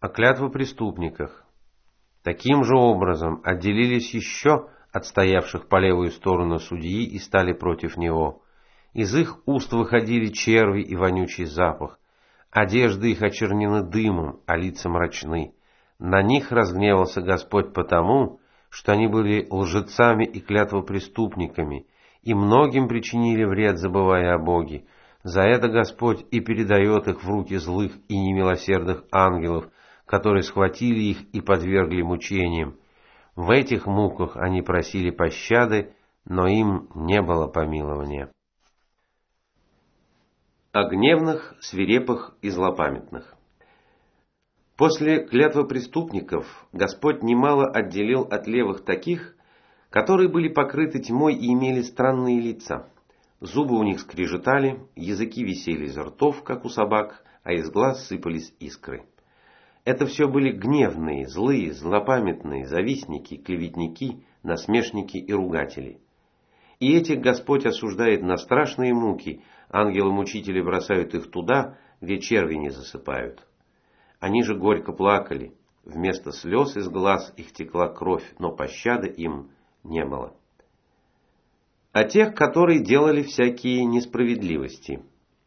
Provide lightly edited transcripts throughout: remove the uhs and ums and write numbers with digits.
О клятвопреступниках. Таким же образом отделились еще от стоявших по левую сторону судьи и стали против него. Из их уст выходили черви и вонючий запах. Одежды их очернены дымом, а лица мрачны. На них разгневался Господь потому, что они были лжецами и клятвопреступниками, и многим причинили вред, забывая о Боге. За это Господь и передает их в руки злых и немилосердных ангелов, которые схватили их и подвергли мучениям. В этих муках они просили пощады, но им не было помилования. О гневных, свирепых и злопамятных. После клятвопреступников Господь немало отделил от левых таких, которые были покрыты тьмой и имели странные лица. Зубы у них скрежетали, языки висели изо ртов, как у собак, а из глаз сыпались искры. Это все были гневные, злые, злопамятные, завистники, клеветники, насмешники и ругатели. И этих Господь осуждает на страшные муки, ангелы-мучители бросают их туда, где черви не засыпают. Они же горько плакали, вместо слез из глаз их текла кровь, но пощады им не было. О тех, которые делали всякие несправедливости.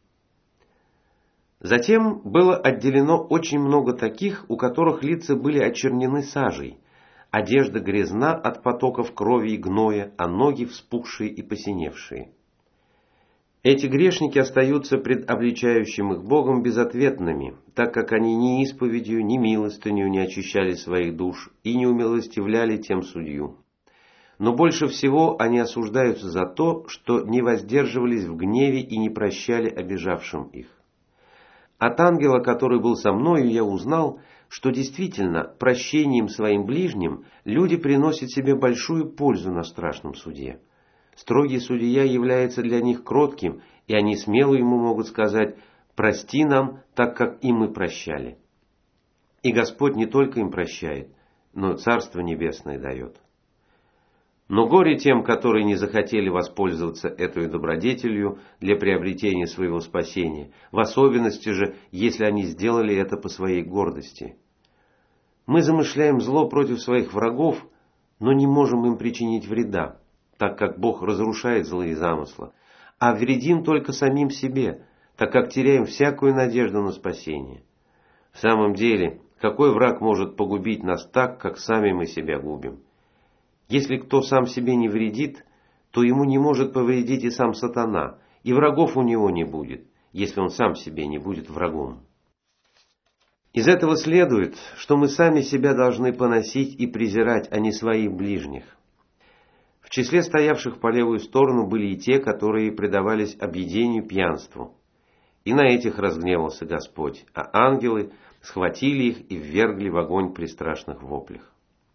Затем было отделено очень много таких, у которых лица были очернены сажей, одежда грязна от потоков крови и гноя, а ноги вспухшие и посиневшие. Эти грешники остаются пред обличающим их Богом безответными, так как они ни исповедью, ни милостынью не очищали своих душ и не умилостивляли тем судью. Но больше всего они осуждаются за то, что не воздерживались в гневе и не прощали обижавшим их. От ангела, который был со мною, я узнал, что действительно прощением своим ближним люди приносят себе большую пользу на страшном суде. Строгий судья является для них кротким, и они смело ему могут сказать: «Прости нам, так как и мы прощали». И Господь не только им прощает, но и Царство Небесное дает. Но горе тем, которые не захотели воспользоваться этой добродетелью для приобретения своего спасения, в особенности же, если они сделали это по своей гордости. Мы замышляем зло против своих врагов, но не можем им причинить вреда, так как Бог разрушает злые замыслы, а вредим только самим себе, так как теряем всякую надежду на спасение. В самом деле, какой враг может погубить нас так, как сами мы себя губим? Если кто сам себе не вредит, то ему не может повредить и сам сатана, и врагов у него не будет, если он сам себе не будет врагом. Из этого следует, что мы сами себя должны поносить и презирать, а не своих ближних. В числе стоявших по левую сторону были и те, которые предавались объедению пьянству. И на этих разгневался Господь, а ангелы схватили их и ввергли в огонь при страшных воплях.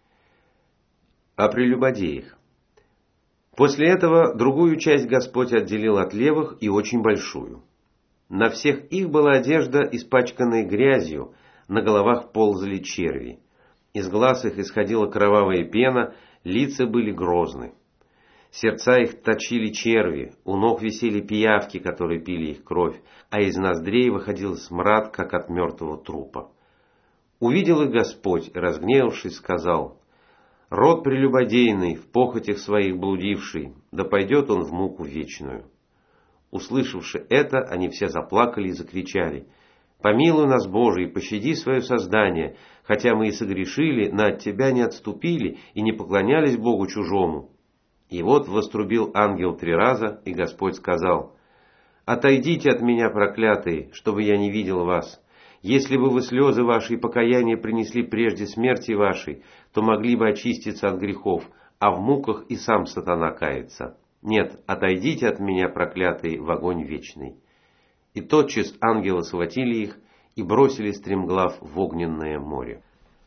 О прелюбодеях. После этого другую часть Господь отделил от левых и очень большую. На всех их была одежда, испачканная грязью, на головах ползали черви. Из глаз их исходила кровавая пена, лица были грозны. Сердца их точили черви, у ног висели пиявки, которые пили их кровь, а из ноздрей выходил смрад, как от мертвого трупа. Увидел их Господь, разгневавшись, сказал: «Род прелюбодейный, в похотях своих блудивший, да пойдет он в муку вечную». Услышавши это, они все заплакали и закричали: «Помилуй нас, Боже, и пощади свое создание, хотя мы и согрешили, но от Тебя не отступили и не поклонялись Богу чужому». И вот вострубил ангел 3 раза, и Господь сказал: «Отойдите от меня, проклятые, чтобы я не видел вас. Если бы вы слезы ваши и покаяние принесли прежде смерти вашей, то могли бы очиститься от грехов, а в муках и сам сатана кается. Нет, отойдите от меня, проклятые, в огонь вечный». И тотчас ангелы схватили их и бросили стремглав в огненное море.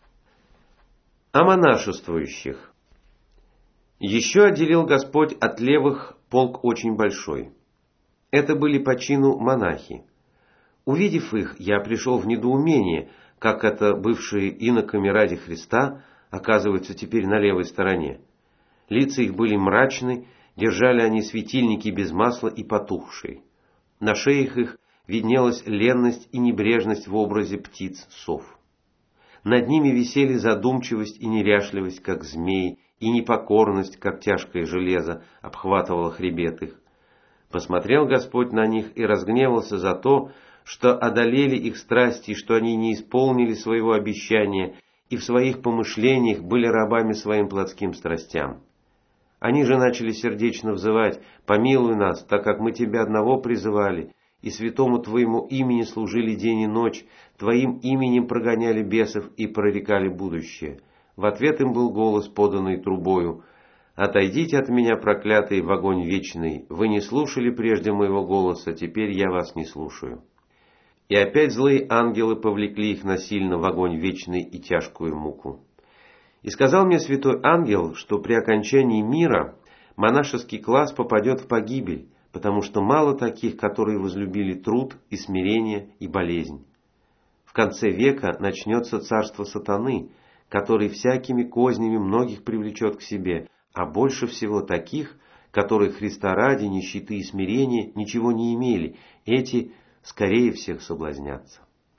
О монашествующих. Еще отделил Господь от левых полк очень большой. Это были по чину монахи. Увидев их, я пришел в недоумение, как это бывшие иноками ради Христа оказываются теперь на левой стороне. Лица их были мрачны, держали они светильники без масла и потухшие. На шеях их виднелась ленность и небрежность в образе птиц, сов. Над ними висели задумчивость и неряшливость, как змеи, и непокорность, как тяжкое железо, обхватывала хребет их. Посмотрел Господь на них и разгневался за то, что одолели их страсти, и что они не исполнили своего обещания, и в своих помышлениях были рабами своим плотским страстям. Они же начали сердечно взывать: «Помилуй нас, так как мы Тебя одного призывали, и святому Твоему имени служили день и ночь, Твоим именем прогоняли бесов и прорекали будущее». В ответ им был голос, поданный трубою: «Отойдите от меня, проклятые, в огонь вечный, вы не слушали прежде моего голоса, теперь я вас не слушаю». И опять злые ангелы повлекли их насильно в огонь вечный и тяжкую муку. И сказал мне святой ангел, что при окончании мира монашеский класс попадет в погибель, потому что мало таких, которые возлюбили труд и смирение и болезнь. В конце века начнется царство сатаны, который всякими кознями многих привлечет к себе, а больше всего таких, которые Христа ради нищеты и смирения ничего не имели, эти скорее всех соблазнятся.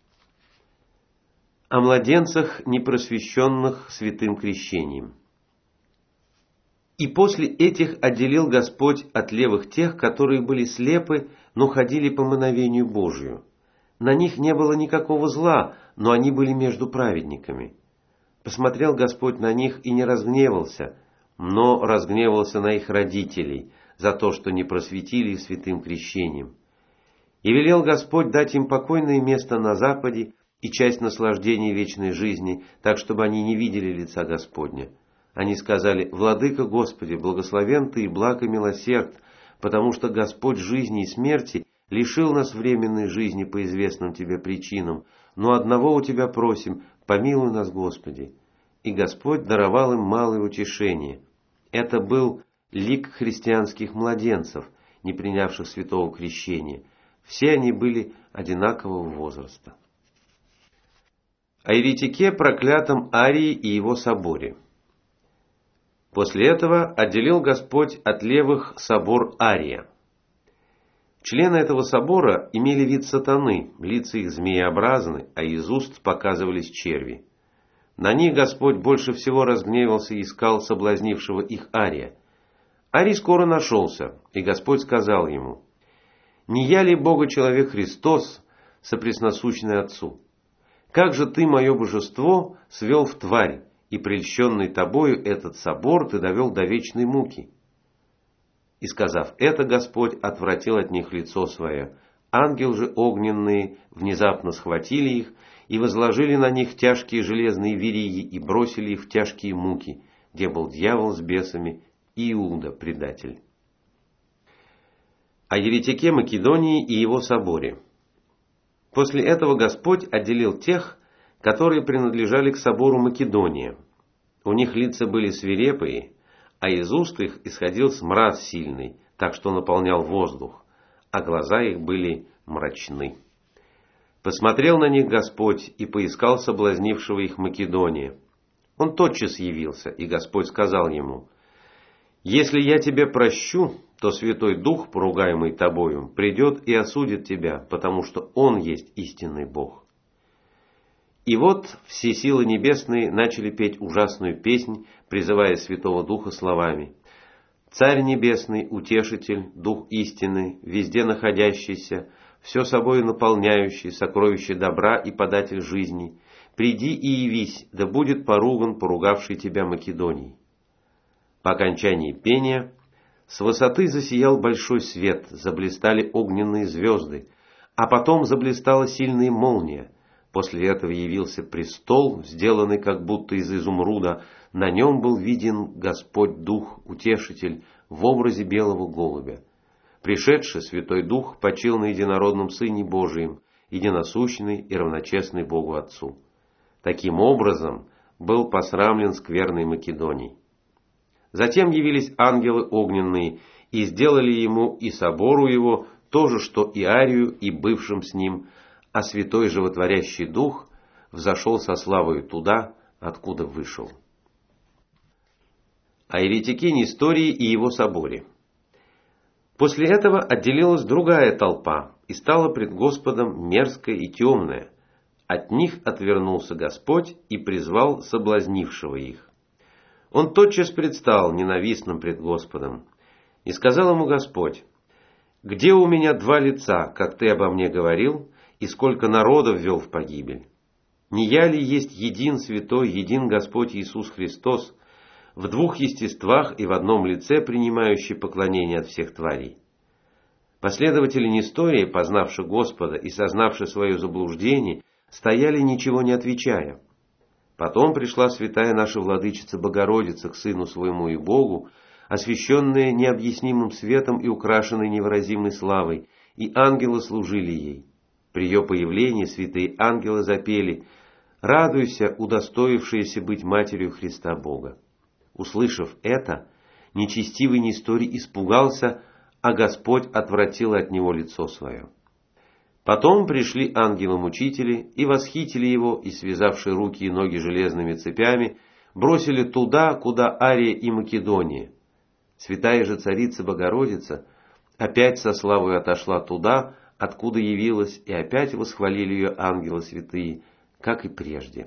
О младенцах, непросвещенных святым крещением. И после этих отделил Господь от левых тех, которые были слепы, но ходили по мановению Божию. На них не было никакого зла, но они были между праведниками. Посмотрел Господь на них и не разгневался, но разгневался на их родителей за то, что не просветили их святым крещением. И велел Господь дать им покойное место на западе и часть наслаждений вечной жизни, так, чтобы они не видели лица Господня. Они сказали: «Владыка Господи, благословен Ты и благ и милосерд, потому что Господь жизни и смерти лишил нас временной жизни по известным Тебе причинам, но одного у Тебя просим: помилуй нас, Господи». И Господь даровал им малое утешение. Это был лик христианских младенцев, не принявших святого крещения. Все они были одинакового возраста. О еретике, проклятом Арии и его соборе. После этого отделил Господь от левых собор Ария. Члены этого собора имели вид сатаны, лица их змееобразны, а из уст показывались черви. На них Господь больше всего разгневался и искал соблазнившего их Ария. Арий скоро нашелся, и Господь сказал ему: «Не я ли Бога-человек Христос, сопресносущный Отцу? Как же ты мое божество свел в тварь, и прельщенный тобою этот собор ты довел до вечной муки?» И сказав это, Господь отвратил от них лицо свое. Ангел же огненные внезапно схватили их и возложили на них тяжкие железные вериги и бросили их в тяжкие муки, где был дьявол с бесами и Иуда, предатель. О еретике Македонии и его соборе. После этого Господь отделил тех, которые принадлежали к собору Македония. У них лица были свирепые, а из уст их исходил смрад сильный, так что наполнял воздух, а глаза их были мрачны. Посмотрел на них Господь и поискал соблазнившего их Македония. Он тотчас явился, и Господь сказал ему: «Если я тебе прощу, то Святой Дух, поругаемый тобою, придет и осудит тебя, потому что Он есть истинный Бог». И вот все силы небесные начали петь ужасную песнь, призывая Святого Духа словами: «Царь Небесный, Утешитель, Дух истины, везде находящийся, все собою наполняющий, сокровище добра и податель жизни, приди и явись, да будет поруган поругавший тебя Македоний». По окончании пения с высоты засиял большой свет, заблистали огненные звезды, а потом заблистала сильная молния. После этого явился престол, сделанный как будто из изумруда, на нем был виден Господь Дух, Утешитель, в образе белого голубя. Пришедший Святой Дух почил на единородном Сыне Божием, единосущный и равночестный Богу Отцу. Таким образом был посрамлен скверный Македоний. Затем явились ангелы огненные и сделали ему и собору его то же, что и Арию, и бывшим с ним, а Святой Животворящий Дух взошел со славою туда, откуда вышел. О еретике Нестории и его соборе. После этого отделилась другая толпа и стала пред Господом мерзкая и темная. От них отвернулся Господь и призвал соблазнившего их. Он тотчас предстал ненавистным пред Господом. И сказал ему Господь: «Где у меня два лица, как ты обо мне говорил, и сколько народов ввел в погибель? Не я ли есть един святой, един Господь Иисус Христос, в двух естествах и в одном лице принимающий поклонение от всех тварей?» Последователи Нестории, познавши Господа и сознавши свое заблуждение, стояли, ничего не отвечая. Потом пришла святая наша Владычица Богородица к Сыну Своему и Богу, освященная необъяснимым светом и украшенной невыразимой славой, и ангелы служили ей. При ее появлении святые ангелы запели: «Радуйся, удостоившаяся быть матерью Христа Бога». Услышав это, нечестивый Несторий испугался, а Господь отвратил от него лицо свое. Потом пришли ангелы-мучители и восхитили его, и, связавши руки и ноги железными цепями, бросили туда, куда Ария и Македония. Святая же Царица Богородица опять со славой отошла туда, откуда явилась, и опять восхвалили ее ангелы святые, как и прежде.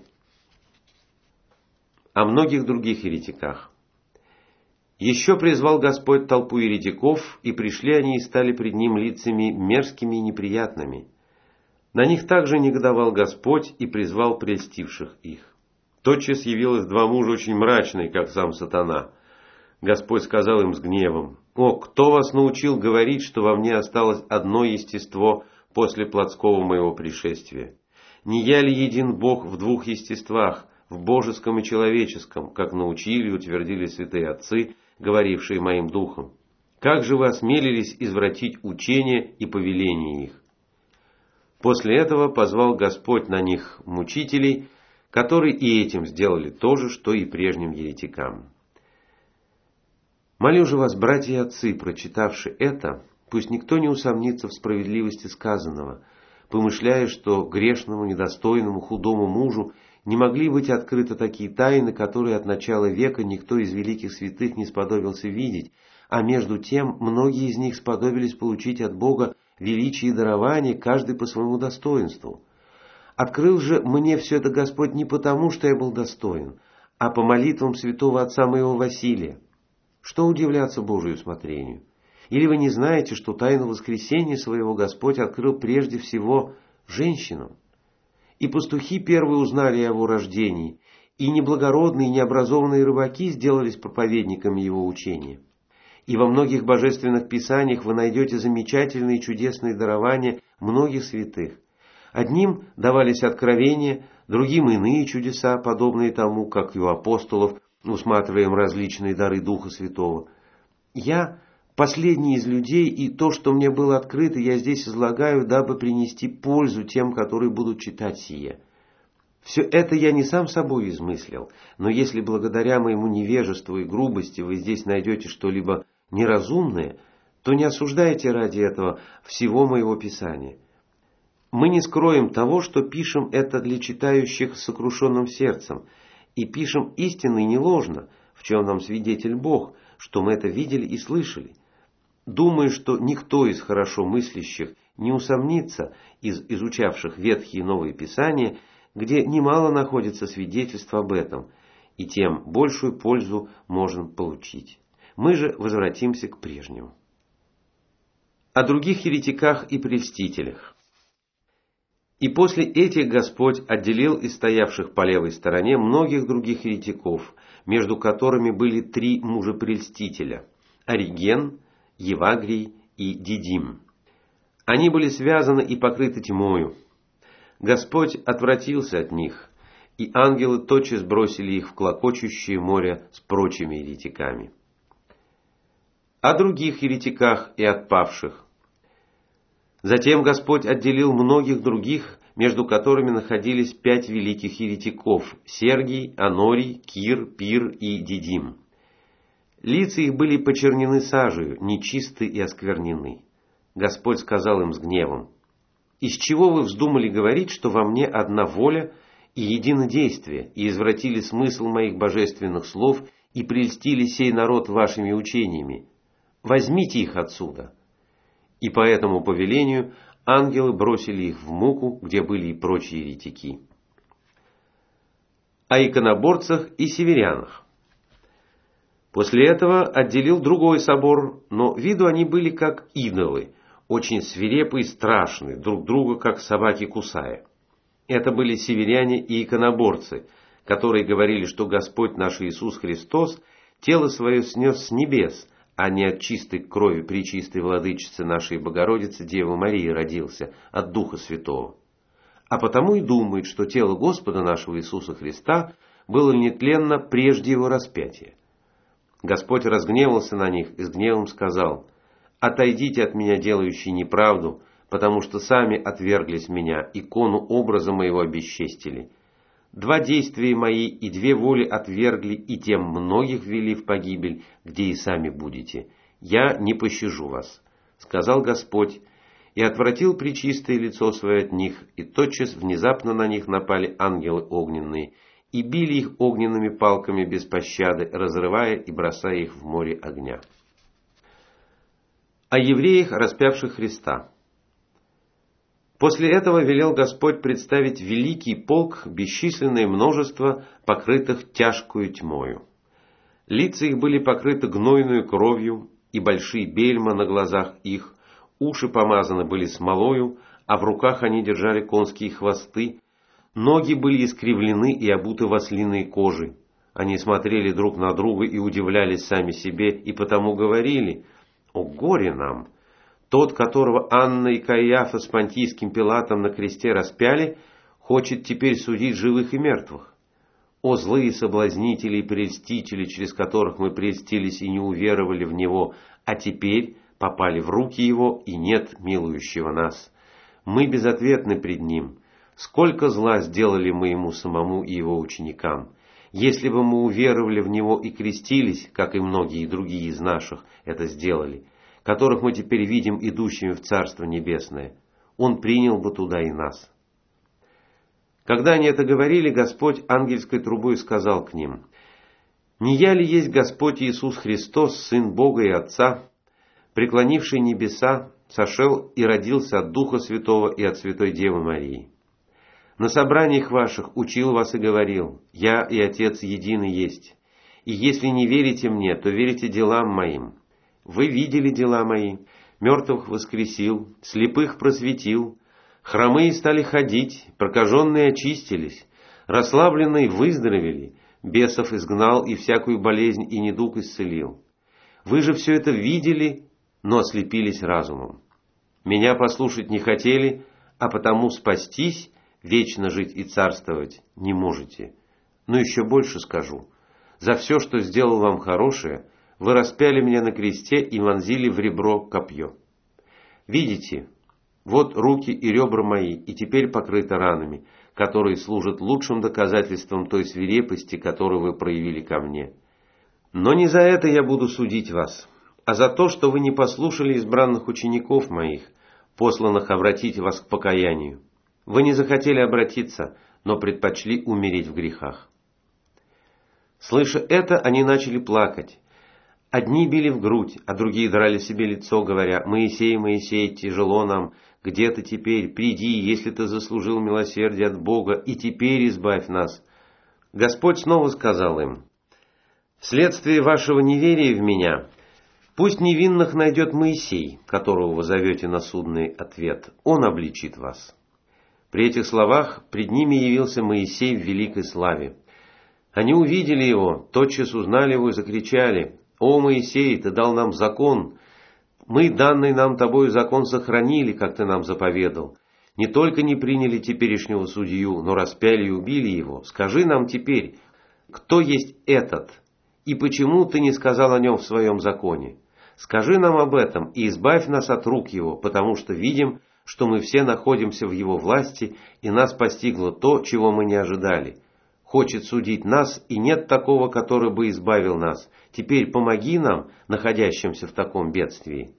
О многих других еретиках. Еще призвал Господь толпу еретиков, и пришли они и стали пред ним лицами мерзкими и неприятными. На них также негодовал Господь и призвал прельстивших их. Тотчас явилось два мужа очень мрачные, как сам сатана. Господь сказал им с гневом: «О, кто вас научил говорить, что во мне осталось одно естество после плотского моего пришествия? Не я ли един Бог в двух естествах, в божеском и человеческом, как научили и утвердили святые отцы, говорившие моим духом? Как же вы осмелились извратить учение и повеление их?» После этого позвал Господь на них мучителей, которые и этим сделали то же, что и прежним еретикам. Молю же вас, братья и отцы, прочитавши это, пусть никто не усомнится в справедливости сказанного, помышляя, что грешному, недостойному, худому мужу не могли быть открыты такие тайны, которые от начала века никто из великих святых не сподобился видеть, а между тем многие из них сподобились получить от Бога величие и дарование, каждый по своему достоинству. Открыл же мне все это Господь не потому, что я был достоин, а по молитвам святого отца моего Василия. Что удивляться Божию усмотрению? Или вы не знаете, что тайну воскресения своего Господь открыл прежде всего женщинам? И пастухи первые узнали о его рождении, и неблагородные и необразованные рыбаки сделались проповедниками его учения. И во многих божественных писаниях вы найдете замечательные и чудесные дарования многих святых. Одним давались откровения, другим иные чудеса, подобные тому, как и у апостолов усматриваем различные дары Духа Святого. Я последний из людей, и то, что мне было открыто, я здесь излагаю, дабы принести пользу тем, которые будут читать сие. Все это я не сам собой измыслил, но если благодаря моему невежеству и грубости вы здесь найдете что-либо неразумное, то не осуждайте ради этого всего моего Писания. Мы не скроем того, что пишем это для читающих с сокрушенным сердцем, и пишем истинно и не ложно, в чем нам свидетель Бог, что мы это видели и слышали. Думаю, что никто из хорошо мыслящих не усомнится из изучавших Ветхие и Новые Писания, где немало находится свидетельств об этом, и тем большую пользу можем получить. Мы же возвратимся к прежнему. О других еретиках и прельстителях. И после этих Господь отделил из стоявших по левой стороне многих других еретиков, между которыми были 3 мужа-прельстителя – Ориген, Евагрий и Дидим. Они были связаны и покрыты тьмою. Господь отвратился от них, и ангелы тотчас бросили их в клокочущее море с прочими еретиками. О других еретиках и отпавших. Затем Господь отделил многих других, между которыми находились 5 великих еретиков – Сергий, Анорий, Кир, Пир и Дидим. Лица их были почернены сажею, нечисты и осквернены. Господь сказал им с гневом: «Из чего вы вздумали говорить, что во мне одна воля и едино действие, и извратили смысл моих божественных слов и прельстили сей народ вашими учениями? Возьмите их отсюда». И по этому повелению ангелы бросили их в муку, где были и прочие еретики. О иконоборцах и северянах. После этого отделил другой собор, но виду они были как идолы, очень свирепые и страшные, друг друга как собаки кусая. Это были северяне и иконоборцы, которые говорили, что Господь наш Иисус Христос тело свое снес с небес, а не от чистой крови пречистой владычицы нашей Богородицы Девы Марии родился, от Духа Святого. А потому и думает, что тело Господа нашего Иисуса Христа было нетленно прежде его распятия. Господь разгневался на них и с гневом сказал: «Отойдите от меня, делающие неправду, потому что сами отверглись меня, икону образа моего обесчестили. 2 действия мои и 2 воли отвергли, и тем многих ввели в погибель, где и сами будете. Я не пощажу вас», — сказал Господь, и отвратил пречистое лицо свое от них, и тотчас внезапно на них напали ангелы огненные, и били их огненными палками без пощады, разрывая и бросая их в море огня. О евреях, распявших Христа. После этого велел Господь представить великий полк, бесчисленное множество, покрытых тяжкую тьмою. Лица их были покрыты гнойную кровью, и большие бельма на глазах их, уши помазаны были смолою, а в руках они держали конские хвосты, ноги были искривлены и обуты в ослиной кожи. Они смотрели друг на друга и удивлялись сами себе, и потому говорили: «О горе нам! Тот, которого Анна и Каиафа с Понтийским Пилатом на кресте распяли, хочет теперь судить живых и мертвых. О злые соблазнители и прельстители, через которых мы прельстились и не уверовали в Него, а теперь попали в руки Его, и нет милующего нас. Мы безответны пред Ним. Сколько зла сделали мы Ему самому и Его ученикам. Если бы мы уверовали в Него и крестились, как и многие другие из наших это сделали, которых мы теперь видим идущими в Царство Небесное, Он принял бы туда и нас». Когда они это говорили, Господь ангельской трубой сказал к ним: «Не я ли есть Господь Иисус Христос, Сын Бога и Отца, преклонивший небеса, сошел и родился от Духа Святого и от Святой Девы Марии? На собраниях ваших учил вас и говорил: я и Отец едины есть. И если не верите мне, то верите делам моим. Вы видели дела мои, мертвых воскресил, слепых просветил, хромые стали ходить, прокаженные очистились, расслабленные выздоровели, бесов изгнал и всякую болезнь и недуг исцелил. Вы же все это видели, но ослепились разумом. Меня послушать не хотели, а потому спастись, вечно жить и царствовать не можете. Но еще больше скажу: за все, что сделал вам хорошее, вы распяли меня на кресте и вонзили в ребро копье. Видите, вот руки и ребра мои, и теперь покрыты ранами, которые служат лучшим доказательством той свирепости, которую вы проявили ко мне. Но не за это я буду судить вас, а за то, что вы не послушали избранных учеников моих, посланных обратить вас к покаянию. Вы не захотели обратиться, но предпочли умереть в грехах». Слыша это, они начали плакать. Одни били в грудь, а другие драли себе лицо, говоря: «Моисей, Моисей, тяжело нам, где ты теперь? Приди, если ты заслужил милосердие от Бога, и теперь избавь нас». Господь снова сказал им: «Вследствие вашего неверия в меня, пусть невинных найдет Моисей, которого вы зовете на судный ответ, он обличит вас». При этих словах пред ними явился Моисей в великой славе. Они увидели его, тотчас узнали его и закричали: «О, Моисей, ты дал нам закон! Мы, данный нам тобою закон, сохранили, как ты нам заповедал. Не только не приняли теперешнего судью, но распяли и убили его. Скажи нам теперь, кто есть этот, и почему ты не сказал о нем в своем законе? Скажи нам об этом и избавь нас от рук его, потому что видим, что мы все находимся в его власти, и нас постигло то, чего мы не ожидали. Хочет судить нас, и нет такого, который бы избавил нас. Теперь помоги нам, находящимся в таком бедствии».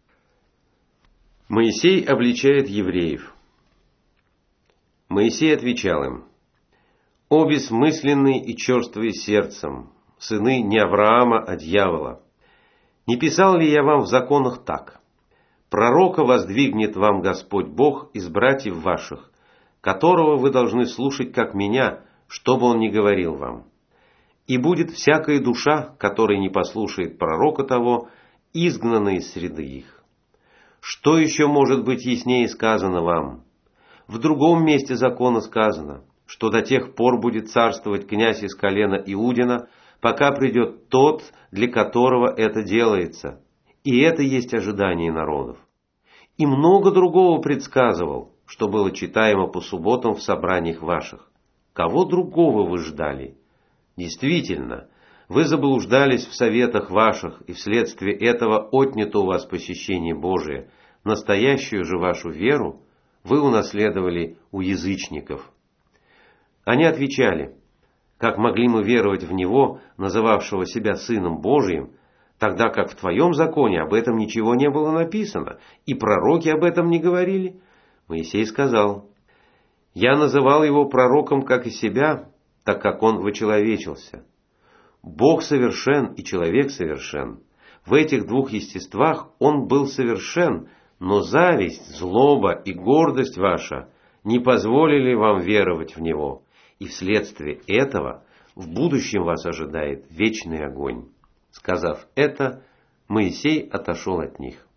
Моисей обличает евреев. Моисей отвечал им: «О бессмысленные и черствые сердцем, сыны не Авраама, а дьявола! Не писал ли я вам в законах так? Пророка воздвигнет вам Господь Бог из братьев ваших, которого вы должны слушать, как меня, что бы он ни говорил вам. И будет всякая душа, которая не послушает пророка того, изгнана из среды их. Что еще может быть яснее сказано вам? В другом месте закона сказано, что до тех пор будет царствовать князь из колена Иудина, пока придет тот, для которого это делается. И это есть ожидание народов. И много другого предсказывал, что было читаемо по субботам в собраниях ваших. Кого другого вы ждали? Действительно, вы заблуждались в советах ваших, и вследствие этого отнято у вас посещение Божие. Настоящую же вашу веру вы унаследовали у язычников. Они отвечали: как могли мы веровать в Него, называвшего себя Сыном Божиим, тогда как в Твоем законе об этом ничего не было написано, и пророки об этом не говорили? Моисей сказал: я называл его пророком, как и себя, так как он вочеловечился. Бог совершен и человек совершен. В этих двух естествах он был совершен, но зависть, злоба и гордость ваша не позволили вам веровать в Него, и вследствие этого в будущем вас ожидает вечный огонь. Сказав это, Моисей отошел от них.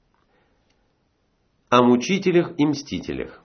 О мучителях и мстителях.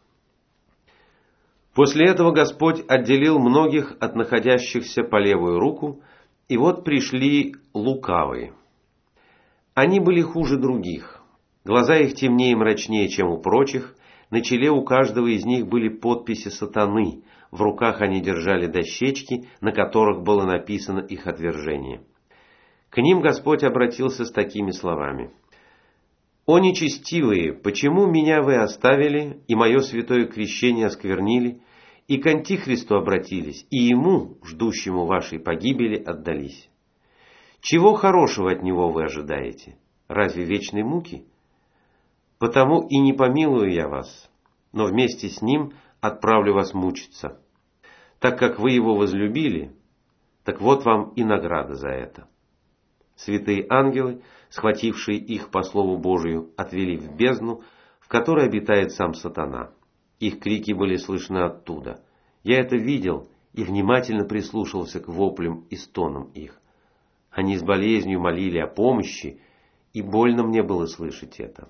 После этого Господь отделил многих от находящихся по левую руку, и вот пришли лукавые. Они были хуже других. Глаза их темнее и мрачнее, чем у прочих, на челе у каждого из них были подписи сатаны, в руках они держали дощечки, на которых было написано их отвержение. К ним Господь обратился с такими словами: «О нечестивые, почему меня вы оставили, и мое святое крещение осквернили, и к Антихристу обратились, и ему, ждущему вашей погибели, отдались? Чего хорошего от него вы ожидаете? Разве вечной муки? Потому и не помилую я вас, но вместе с ним отправлю вас мучиться. Так как вы его возлюбили, так вот вам и награда за это». Святые ангелы, схватившие их по слову Божию, отвели в бездну, в которой обитает сам сатана. Их крики были слышны оттуда. Я это видел и внимательно прислушался к воплям и стонам их. Они с болезнью молили о помощи, и больно мне было слышать это.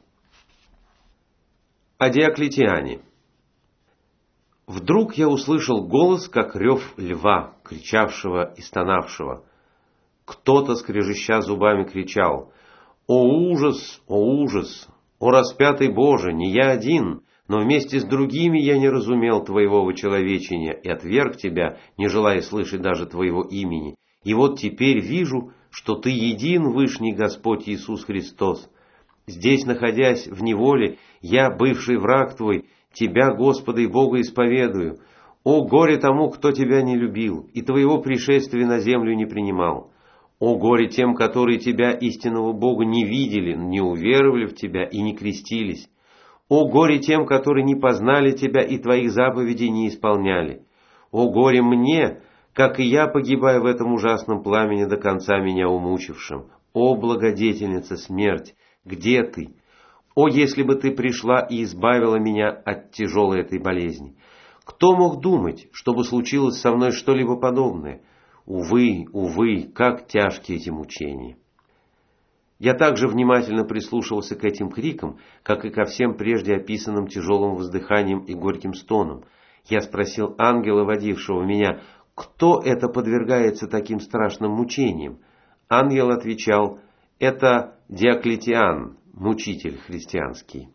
О Диоклетиане. Вдруг я услышал голос, как рев льва, кричавшего и стонавшего. Кто-то, скрежеща зубами, кричал: «О ужас! О ужас! О распятый Боже! Не я один, но вместе с другими я не разумел Твоего вочеловечения и отверг Тебя, не желая слышать даже Твоего имени. И вот теперь вижу, что Ты един, Вышний Господь Иисус Христос. Здесь, находясь в неволе, я, бывший враг Твой, Тебя, Господа и Бога, исповедую. О горе тому, кто Тебя не любил и Твоего пришествия на землю не принимал! О горе тем, которые Тебя, истинного Бога, не видели, не уверовали в Тебя и не крестились! О горе тем, которые не познали Тебя и Твоих заповедей не исполняли! О горе мне, как и я погибаю в этом ужасном пламени до конца меня умучившим! О благодетельница смерть, где Ты? О, если бы Ты пришла и избавила меня от тяжелой этой болезни! Кто мог думать, чтобы случилось со мной что-либо подобное? Увы, увы, как тяжкие эти мучения! Я также внимательно прислушивался к этим крикам, как и ко всем прежде описанным тяжелым воздыханиям и горьким стонам. Я спросил ангела, водившего меня: кто это подвергается таким страшным мучениям? Ангел отвечал: это Диоклетиан, мучитель христианский.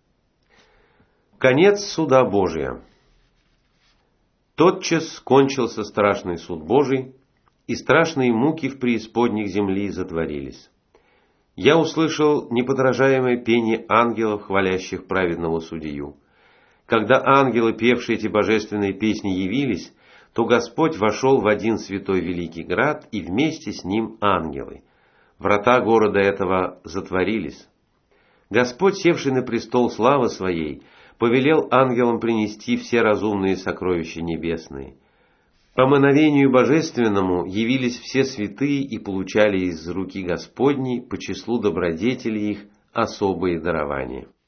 Конец суда Божия. Тотчас кончился страшный суд Божий, и страшные муки в преисподних земли затворились. Я услышал неподражаемое пение ангелов, хвалящих праведного судью. Когда ангелы, певшие эти божественные песни, явились, то Господь вошел в один святой великий град, и вместе с ним ангелы. Врата города этого затворились. Господь, севший на престол славы своей, повелел ангелам принести все разумные сокровища небесные. По мановению божественному явились все святые и получали из руки Господней по числу добродетелей их особые дарования.